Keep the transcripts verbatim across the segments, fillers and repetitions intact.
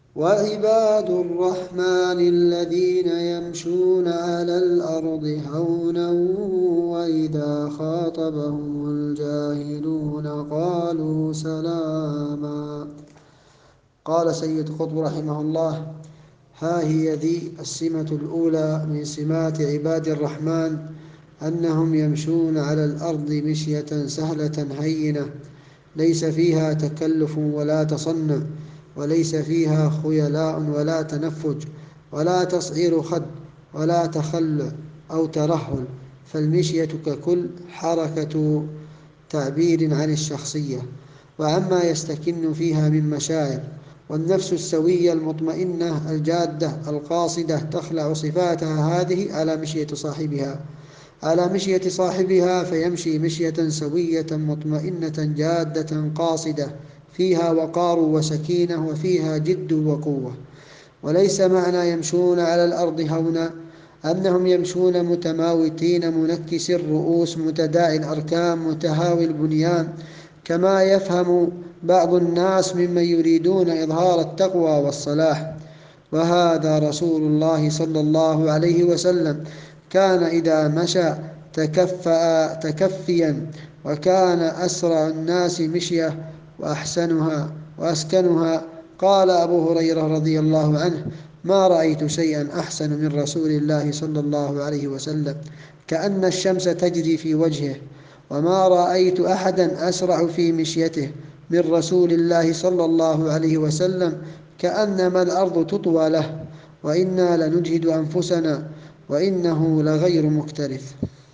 وعباد الرحمن الذين يمشون على الأرض هونا وإذا خاطبهم الجاهلون قالوا سلاما. قال سيد قطب رحمه الله: ها هي ذي السمة الأولى من سمات عباد الرحمن، أنهم يمشون على الأرض مشية سهلة هينة، ليس فيها تكلف ولا تصنع، وليس فيها خيلاء ولا تنفج ولا تصعير خد ولا تخلع أو ترهل، فالمشية ككل حركة تعبير عن الشخصية وعما يستكن فيها من مشاعر. والنفس السوية المطمئنة الجادة القاصدة تخلع صفاتها هذه على مشية صاحبها على مشية صاحبها فيمشي مشية سوية مطمئنة جادة قاصدة، فيها وقار وسكينة وفيها جد وقوة. وليس معنى يمشون على الأرض هونا أنهم يمشون متماوتين منكسي الرؤوس متداعي الأركان متهاوي البنيان، كما يفهم بعض الناس ممن يريدون إظهار التقوى والصلاح. وهذا رسول الله صلى الله عليه وسلم كان إذا مشى تكفأ تكفيا، وكان أسرع الناس مشية وأحسنها وأسكنها. قال أبو هريرة رضي الله عنه: ما رأيت شيئا أحسن من رسول الله صلى الله عليه وسلم، كأن الشمس تجري في وجهه. وما رأيت أحدا أسرع في مشيته من رسول الله صلى الله عليه وسلم، كأنما الأرض تطوى له، وإنا لنجهد أنفسنا وإنه لغير مكترث.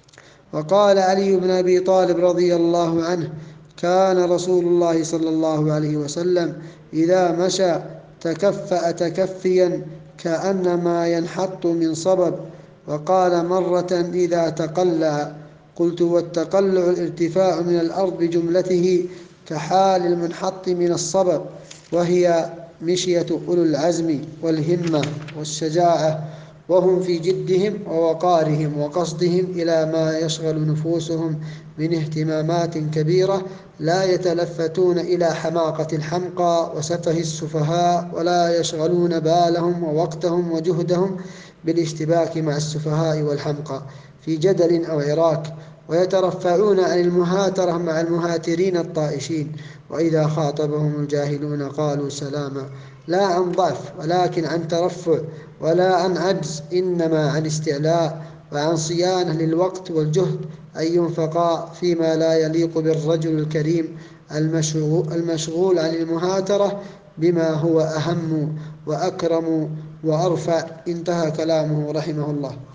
وقال علي بن أبي طالب رضي الله عنه: كان رسول الله صلى الله عليه وسلم إذا مشى تكفأ تكفيا كأنما ينحط من صبب. وقال مرة إذا تقلع: قلت والتقلع الارتفاع من الأرض بجملته كحال المنحط من الصبب، وهي مشية أولو العزم والهمة والشجاعة، وهم في جدهم ووقارهم وقصدهم إلى ما يشغل نفوسهم من اهتمامات كبيرة، لا يتلفتون إلى حماقة الحمقى وسفه السفهاء، ولا يشغلون بالهم ووقتهم وجهدهم بالاشتباك مع السفهاء والحمقى في جدل أو عراك، ويترفعون عن المهاترة مع المهاترين الطائشين، وإذا خاطبهم الجاهلون قالوا سلاما. لا عن ضعف ولكن عن ترفع، ولا عن عجز إنما عن استعلاء، وعن صيانة للوقت والجهد أن ينفقا فيما لا يليق بالرجل الكريم المشغول عن المهاترة بما هو أهم وأكرم وأرفع. انتهى كلامه رحمه الله.